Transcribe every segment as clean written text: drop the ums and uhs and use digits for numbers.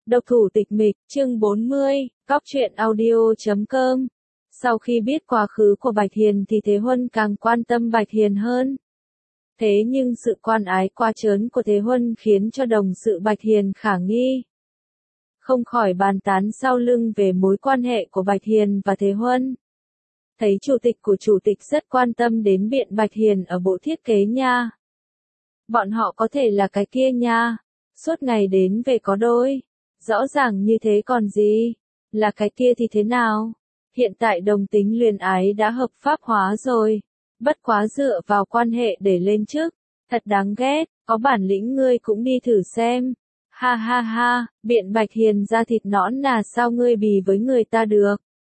Độc thủ tịch mịch, chương 40, góc truyện audio.com. Sau khi biết quá khứ của Bạch Hiền thì Thế Huân càng quan tâm Bạch Hiền hơn. Thế nhưng sự quan ái quá trớn của Thế Huân khiến cho đồng sự Bạch Hiền khả nghi. Không khỏi bàn tán sau lưng về mối quan hệ của Bạch Hiền và Thế Huân. Thấy chủ tịch của chủ tịch rất quan tâm đến biện Bạch Hiền ở bộ thiết kế nha. Bọn họ có thể là cái kia nha. Suốt ngày đến về có đôi. Rõ ràng như thế còn gì? Là cái kia thì thế nào? Hiện tại đồng tính luyến ái đã hợp pháp hóa rồi. Bất quá dựa vào quan hệ để lên chức. Thật đáng ghét, có bản lĩnh ngươi cũng đi thử xem. Ha ha ha, biện Bạch Hiền da thịt nõn nà sao ngươi bì với người ta được?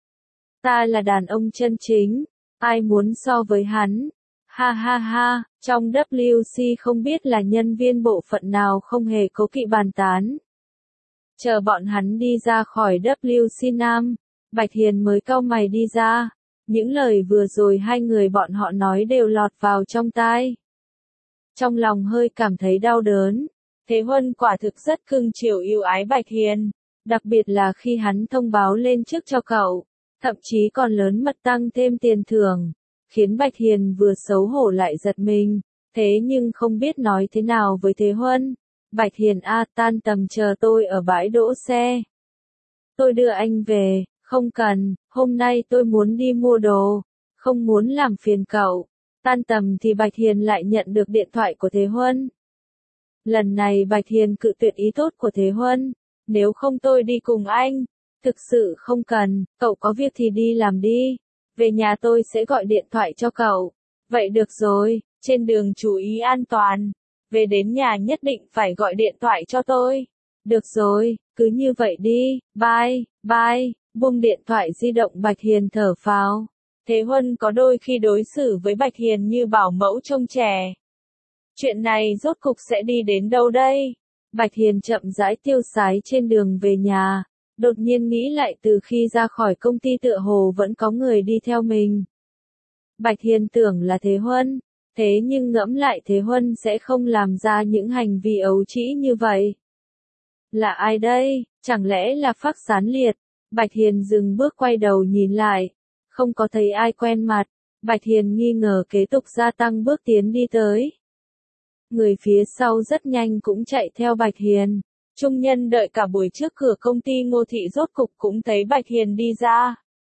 Ta là đàn ông chân chính, ai muốn so với hắn? Ha ha ha, trong WC không biết là nhân viên bộ phận nào không hề cố kỵ bàn tán. Chờ bọn hắn đi ra khỏi WC Nam, Bạch Hiền mới cau mày đi ra. Những lời vừa rồi hai người bọn họ nói đều lọt vào trong tai. Trong lòng hơi cảm thấy đau đớn. Thế Huân quả thực rất cưng chiều yêu ái Bạch Hiền, đặc biệt là khi hắn thông báo lên trước cho cậu, thậm chí còn lớn mật tăng thêm tiền thưởng, khiến Bạch Hiền vừa xấu hổ lại giật mình, thế nhưng không biết nói thế nào với Thế Huân. Bạch Hiền tan tầm chờ tôi ở bãi đỗ xe. Tôi đưa anh về, không cần, hôm nay tôi muốn đi mua đồ, không muốn làm phiền cậu. Tan tầm thì Bạch Hiền lại nhận được điện thoại của Thế Huân. Lần này Bạch Hiền cự tuyệt ý tốt của Thế Huân, nếu không tôi đi cùng anh. Thực sự không cần, cậu có việc thì đi làm đi. Về nhà tôi sẽ gọi điện thoại cho cậu. Vậy được rồi, trên đường chú ý an toàn. Về đến nhà nhất định phải gọi điện thoại cho tôi. Được rồi, cứ như vậy đi, bye, bye. Buông điện thoại di động Bạch Hiền thở phào. Thế Huân có đôi khi đối xử với Bạch Hiền như bảo mẫu trông trẻ. Chuyện này rốt cục sẽ đi đến đâu đây? Bạch Hiền chậm rãi tiêu sái trên đường về nhà. Đột nhiên nghĩ lại từ khi ra khỏi công ty tựa hồ vẫn có người đi theo mình. Bạch Hiền tưởng là Thế Huân, thế nhưng ngẫm lại Thế Huân sẽ không làm ra những hành vi ấu trĩ như vậy. Là ai đây? Chẳng lẽ là Phác Sán Liệt? Bạch Hiền dừng bước quay đầu nhìn lại, không có thấy ai quen mặt. Bạch Hiền nghi ngờ kế tục gia tăng bước tiến đi tới. Người phía sau rất nhanh cũng chạy theo Bạch Hiền. Trung nhân đợi cả buổi trước cửa công ty Ngô Thị rốt cục cũng thấy Bạch Hiền đi ra.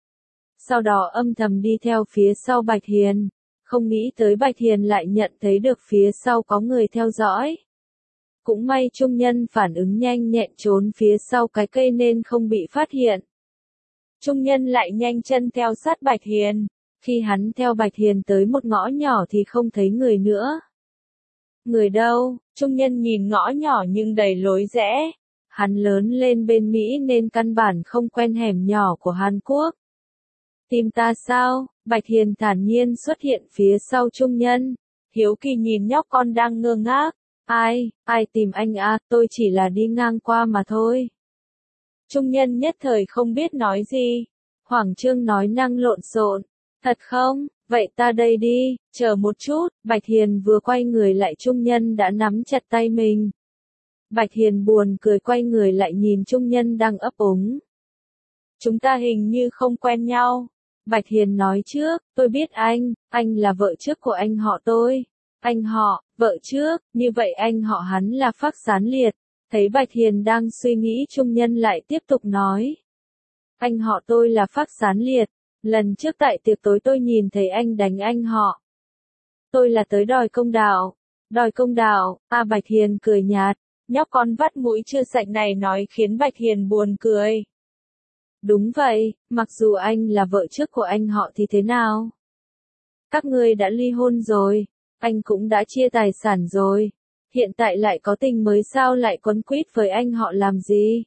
Sau đó âm thầm đi theo phía sau Bạch Hiền. Không nghĩ tới Bạch Hiền lại nhận thấy được phía sau có người theo dõi. Cũng may trung nhân phản ứng nhanh nhẹn trốn phía sau cái cây nên không bị phát hiện. Trung nhân lại nhanh chân theo sát Bạch Hiền. Khi hắn theo Bạch Hiền tới một ngõ nhỏ thì không thấy người nữa. Người đâu? Trung nhân nhìn ngõ nhỏ nhưng đầy lối rẽ. Hắn lớn lên bên Mỹ nên căn bản không quen hẻm nhỏ của Hàn Quốc. Tìm ta sao? Bạch Hiền thản nhiên xuất hiện phía sau trung nhân. Hiếu kỳ nhìn nhóc con đang ngơ ngác. Ai tìm anh tôi chỉ là đi ngang qua mà thôi. Trung nhân nhất thời không biết nói gì. Hoàng Trương nói năng lộn xộn. Thật không? Vậy ta đây đi, chờ một chút. Bạch Hiền vừa quay người lại trung nhân đã nắm chặt tay mình. Bạch Hiền buồn cười quay người lại nhìn trung nhân đang ấp úng. Chúng ta hình như không quen nhau. Bạch Hiền nói trước, tôi biết anh là vợ trước của anh họ tôi. Anh họ, vợ trước, như vậy anh họ hắn là Phác Sán Liệt. Thấy Bạch Hiền đang suy nghĩ trung nhân lại tiếp tục nói. Anh họ tôi là Phác Sán Liệt. Lần trước tại tiệc tối tôi nhìn thấy anh đánh anh họ. Tôi là tới đòi công đạo. Đòi công đạo, Bạch Hiền cười nhạt. Nhóc con vắt mũi chưa sạch này nói khiến Bạch Hiền buồn cười. Đúng vậy, mặc dù anh là vợ trước của anh họ thì thế nào? Các ngươi đã ly hôn rồi, anh cũng đã chia tài sản rồi. Hiện tại lại có tình mới sao lại quấn quýt với anh họ làm gì?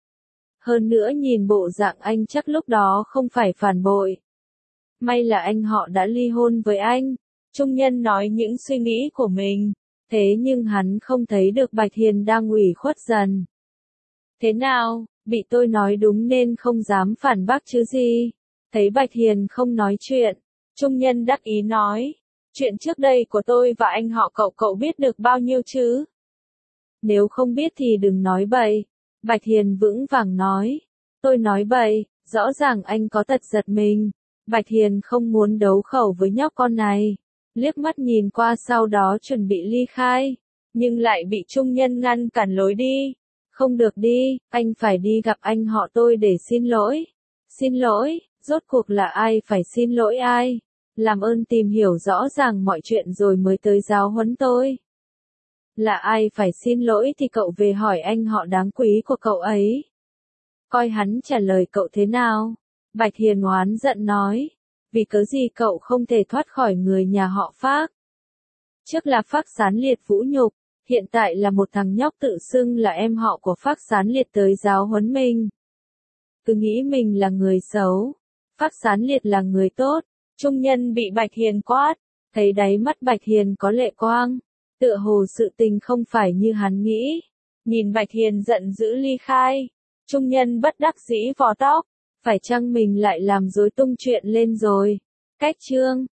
Hơn nữa nhìn bộ dạng anh chắc lúc đó không phải phản bội. May là anh họ đã ly hôn với anh. Trung nhân nói những suy nghĩ của mình. Thế nhưng hắn không thấy được Bạch Hiền đang ủy khuất dần. Thế nào, bị tôi nói đúng nên không dám phản bác chứ gì. Thấy Bạch Hiền không nói chuyện. Trung nhân đắc ý nói. Chuyện trước đây của tôi và anh họ cậu biết được bao nhiêu chứ? Nếu không biết thì đừng nói bậy. Bạch Hiền vững vàng nói. Tôi nói bậy, rõ ràng anh có tật giật mình. Bạch Hiền không muốn đấu khẩu với nhóc con này. Liếc mắt nhìn qua sau đó chuẩn bị ly khai. Nhưng lại bị trung nhân ngăn cản lối đi. Không được đi, anh phải đi gặp anh họ tôi để xin lỗi. Xin lỗi, rốt cuộc là ai phải xin lỗi ai? Làm ơn tìm hiểu rõ ràng mọi chuyện rồi mới tới giáo huấn tôi. Là ai phải xin lỗi thì cậu về hỏi anh họ đáng quý của cậu ấy. Coi hắn trả lời cậu thế nào? Bạch Hiền oán giận nói. Vì cớ gì cậu không thể thoát khỏi người nhà họ Phác? Trước là Phác Sán Liệt vũ nhục, hiện tại là một thằng nhóc tự xưng là em họ của Phác Sán Liệt tới giáo huấn mình. Cứ nghĩ mình là người xấu, Phác Sán Liệt là người tốt. Trung nhân bị Bạch Hiền quát, thấy đáy mắt Bạch Hiền có lệ quang, tựa hồ sự tình không phải như hắn nghĩ. Nhìn Bạch Hiền giận dữ ly khai, trung nhân bất đắc dĩ vò tóc, phải chăng mình lại làm rối tung chuyện lên rồi. Cách chương